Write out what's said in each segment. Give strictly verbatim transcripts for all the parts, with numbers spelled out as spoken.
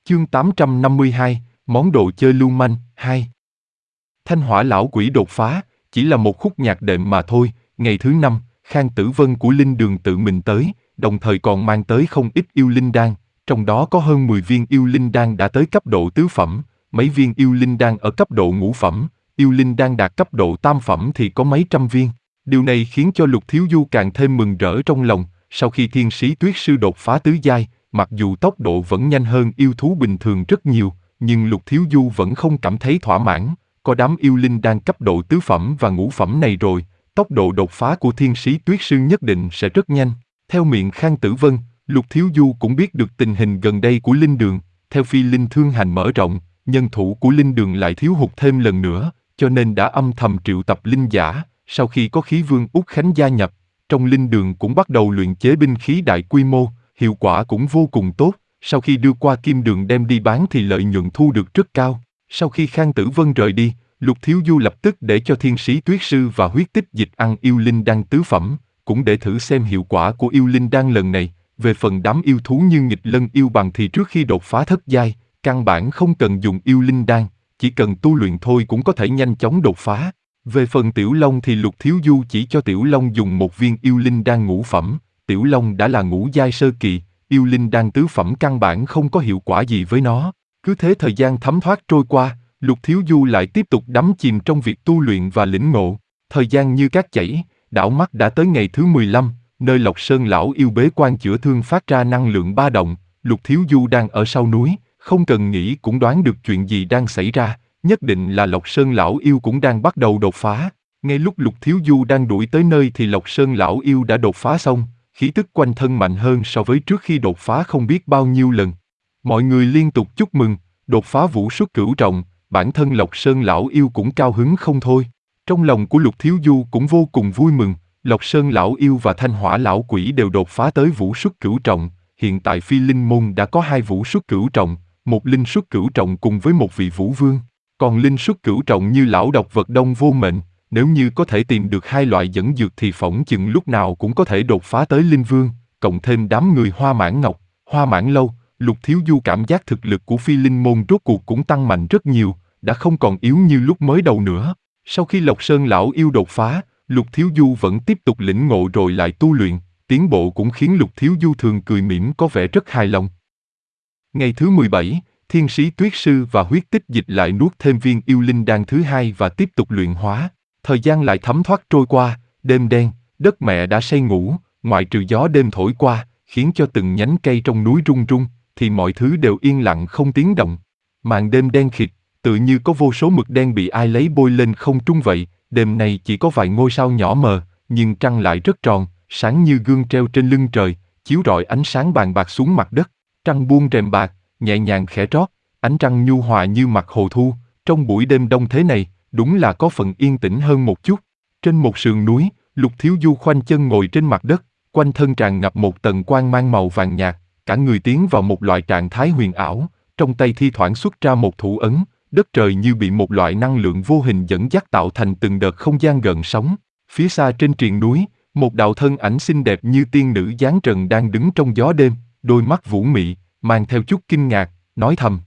Chương tám trăm năm mươi hai, món đồ chơi lưu manh, hai. Thanh hỏa lão quỷ đột phá, chỉ là một khúc nhạc đệm mà thôi. Ngày thứ năm, Khang Tử Vân của Linh Đường tự mình tới, đồng thời còn mang tới không ít yêu linh đan, trong đó có hơn mười viên yêu linh đan đã tới cấp độ tứ phẩm, mấy viên yêu linh đan ở cấp độ ngũ phẩm, yêu linh đan đạt cấp độ tam phẩm thì có mấy trăm viên. Điều này khiến cho Lục Thiếu Du càng thêm mừng rỡ trong lòng. Sau khi Thiên Sĩ Tuyết Sư đột phá tứ giai, mặc dù tốc độ vẫn nhanh hơn yêu thú bình thường rất nhiều, nhưng Lục Thiếu Du vẫn không cảm thấy thỏa mãn. Có đám yêu linh đan cấp độ tứ phẩm và ngũ phẩm này rồi, tốc độ đột phá của Thiên Sĩ Tuyết Sư nhất định sẽ rất nhanh. Theo miệng Khang Tử Vân, Lục Thiếu Du cũng biết được tình hình gần đây của Linh Đường. Theo Phi Linh Thương Hành mở rộng, nhân thủ của Linh Đường lại thiếu hụt thêm lần nữa, cho nên đã âm thầm triệu tập linh giả. Sau khi có khí vương Út Khánh gia nhập, trong Linh Đường cũng bắt đầu luyện chế binh khí đại quy mô, hiệu quả cũng vô cùng tốt. Sau khi đưa qua Kim Đường đem đi bán thì lợi nhuận thu được rất cao. Sau khi Khang Tử Vân rời đi, Lục Thiếu Du lập tức để cho Thiên Sĩ Tuyết Sư và Huyết Tích Dịch ăn yêu linh đan tứ phẩm, cũng để thử xem hiệu quả của yêu linh đan lần này. Về phần đám yêu thú như nghịch lân yêu bằng thì trước khi đột phá thất giai, căn bản không cần dùng yêu linh đan, chỉ cần tu luyện thôi cũng có thể nhanh chóng đột phá. Về phần Tiểu Long thì Lục Thiếu Du chỉ cho Tiểu Long dùng một viên yêu linh đan ngũ phẩm. Tiểu Long đã là ngũ giai sơ kỳ, yêu linh đan tứ phẩm căn bản không có hiệu quả gì với nó. Cứ thế thời gian thấm thoát trôi qua, Lục Thiếu Du lại tiếp tục đắm chìm trong việc tu luyện và lĩnh ngộ. Thời gian như cát chảy, đảo mắt đã tới ngày thứ mười lăm, nơi Lộc Sơn lão yêu bế quan chữa thương phát ra năng lượng ba động. Lục Thiếu Du đang ở sau núi, không cần nghĩ cũng đoán được chuyện gì đang xảy ra, nhất định là Lộc Sơn lão yêu cũng đang bắt đầu đột phá. Ngay lúc Lục Thiếu Du đang đuổi tới nơi thì Lộc Sơn lão yêu đã đột phá xong, khí tức quanh thân mạnh hơn so với trước khi đột phá không biết bao nhiêu lần. Mọi người liên tục chúc mừng, đột phá vũ xuất cửu trọng, bản thân Lộc Sơn lão yêu cũng cao hứng không thôi. Trong lòng của Lục Thiếu Du cũng vô cùng vui mừng, Lộc Sơn lão yêu và Thanh hỏa lão quỷ đều đột phá tới vũ xuất cửu trọng. Hiện tại Phi Linh môn đã có hai vũ xuất cửu trọng, một linh xuất cửu trọng cùng với một vị vũ vương. Còn linh xuất cửu trọng như lão độc vật đông vô mệnh, nếu như có thể tìm được hai loại dẫn dược thì phỏng chừng lúc nào cũng có thể đột phá tới linh vương, cộng thêm đám người Hoa Mãn Ngọc, Hoa Mãn Lâu, Lục Thiếu Du cảm giác thực lực của Phi Linh môn rốt cuộc cũng tăng mạnh rất nhiều, đã không còn yếu như lúc mới đầu nữa. Sau khi Lộc Sơn lão yêu đột phá, Lục Thiếu Du vẫn tiếp tục lĩnh ngộ rồi lại tu luyện, tiến bộ cũng khiến Lục Thiếu Du thường cười mỉm có vẻ rất hài lòng. Ngày thứ mười bảy, Thiên Sĩ Tuyết Sư và Huyết Tích Dịch lại nuốt thêm viên yêu linh đan thứ hai và tiếp tục luyện hóa. Thời gian lại thấm thoát trôi qua, đêm đen, đất mẹ đã say ngủ, ngoại trừ gió đêm thổi qua, khiến cho từng nhánh cây trong núi rung rung, thì mọi thứ đều yên lặng không tiếng động. Màn đêm đen khịt, tự như có vô số mực đen bị ai lấy bôi lên không trung vậy. Đêm nay chỉ có vài ngôi sao nhỏ mờ, nhưng trăng lại rất tròn, sáng như gương treo trên lưng trời, chiếu rọi ánh sáng bàn bạc xuống mặt đất. Trăng buông rèm bạc, nhẹ nhàng khẽ trót, ánh trăng nhu hòa như mặt hồ thu. Trong buổi đêm đông thế này, đúng là có phần yên tĩnh hơn một chút. Trên một sườn núi, Lục Thiếu Du khoanh chân ngồi trên mặt đất, quanh thân tràn ngập một tầng quang mang màu vàng nhạt, cả người tiến vào một loại trạng thái huyền ảo, trong tay thi thoảng xuất ra một thủ ấn, đất trời như bị một loại năng lượng vô hình dẫn dắt tạo thành từng đợt không gian gợn sóng. Phía xa trên triền núi, một đạo thân ảnh xinh đẹp như tiên nữ dáng trần đang đứng trong gió đêm, đôi mắt vũ mị, mang theo chút kinh ngạc, nói thầm.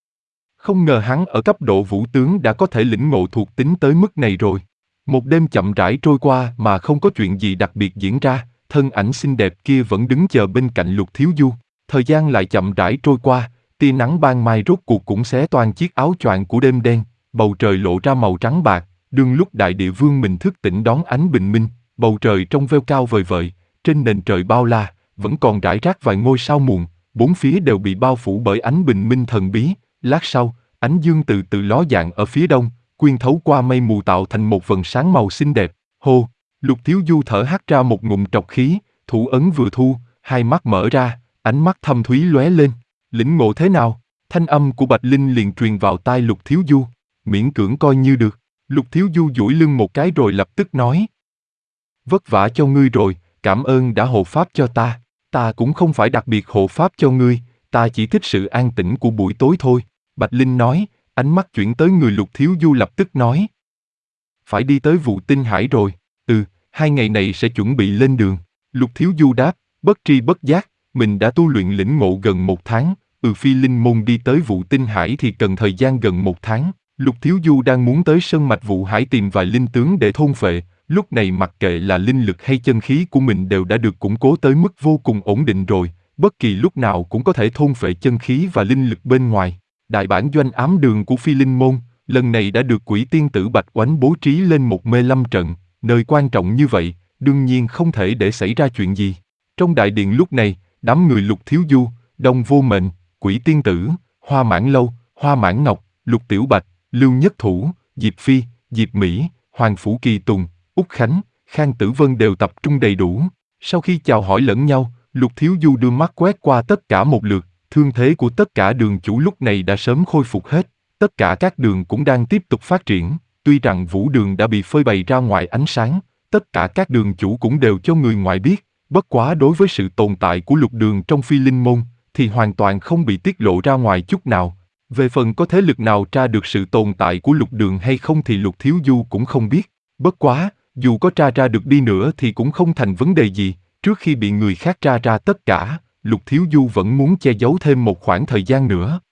Không ngờ hắn ở cấp độ vũ tướng đã có thể lĩnh ngộ thuộc tính tới mức này rồi. Một đêm chậm rãi trôi qua mà không có chuyện gì đặc biệt diễn ra, thân ảnh xinh đẹp kia vẫn đứng chờ bên cạnh Lục Thiếu Du. Thời gian lại chậm rãi trôi qua, tia nắng ban mai rốt cuộc cũng xé toang chiếc áo choàng của đêm đen, bầu trời lộ ra màu trắng bạc, đương lúc Đại Địa Vương mình thức tỉnh đón ánh bình minh, bầu trời trong veo cao vời vợi, trên nền trời bao la, vẫn còn rải rác vài ngôi sao muộn, bốn phía đều bị bao phủ bởi ánh bình minh thần bí. Lát sau, ánh dương từ từ ló dạng ở phía đông, xuyên thấu qua mây mù tạo thành một vầng sáng màu xinh đẹp. Hô, Lục Thiếu Du thở hắt ra một ngụm trọc khí, thủ ấn vừa thu, hai mắt mở ra, ánh mắt thâm thúy lóe lên. Lĩnh ngộ thế nào? Thanh âm của Bạch Linh liền truyền vào tai Lục Thiếu Du. Miễn cưỡng coi như được. Lục Thiếu Du duỗi lưng một cái rồi lập tức nói. Vất vả cho ngươi rồi, cảm ơn đã hộ pháp cho ta. Ta cũng không phải đặc biệt hộ pháp cho ngươi, ta chỉ thích sự an tĩnh của buổi tối thôi. Bạch Linh nói, ánh mắt chuyển tới người Lục Thiếu Du lập tức nói. Phải đi tới Vụ Tinh Hải rồi. Ừ, hai ngày này sẽ chuẩn bị lên đường. Lục Thiếu Du đáp, bất tri bất giác, mình đã tu luyện lĩnh ngộ gần một tháng, từ Phi Linh Môn đi tới Vụ Tinh Hải thì cần thời gian gần một tháng. Lục Thiếu Du đang muốn tới sơn mạch Vụ Hải tìm vài linh tướng để thôn phệ, lúc này mặc kệ là linh lực hay chân khí của mình đều đã được củng cố tới mức vô cùng ổn định rồi, bất kỳ lúc nào cũng có thể thôn phệ chân khí và linh lực bên ngoài. Đại bản doanh ám đường của Phi Linh Môn, lần này đã được Quỷ Tiên Tử Bạch Oánh bố trí lên một mê lâm trận, nơi quan trọng như vậy, đương nhiên không thể để xảy ra chuyện gì. Trong đại điện lúc này, đám người Lục Thiếu Du, Đông Vô Mệnh, Quỷ Tiên Tử, Hoa Mãn Lâu, Hoa Mãn Ngọc, Lục Tiểu Bạch, Lưu Nhất Thủ, Diệp Phi, Diệp Mỹ, Hoàng Phủ Kỳ Tùng, Úc Khánh, Khang Tử Vân đều tập trung đầy đủ. Sau khi chào hỏi lẫn nhau, Lục Thiếu Du đưa mắt quét qua tất cả một lượt, thương thế của tất cả đường chủ lúc này đã sớm khôi phục hết, tất cả các đường cũng đang tiếp tục phát triển, tuy rằng vũ đường đã bị phơi bày ra ngoài ánh sáng, tất cả các đường chủ cũng đều cho người ngoài biết, bất quá đối với sự tồn tại của lục đường trong Phi Linh Môn, thì hoàn toàn không bị tiết lộ ra ngoài chút nào. Về phần có thế lực nào tra được sự tồn tại của lục đường hay không thì Lục Thiếu Du cũng không biết, bất quá, dù có tra ra được đi nữa thì cũng không thành vấn đề gì, trước khi bị người khác tra ra tất cả, Lục Thiếu Du vẫn muốn che giấu thêm một khoảng thời gian nữa.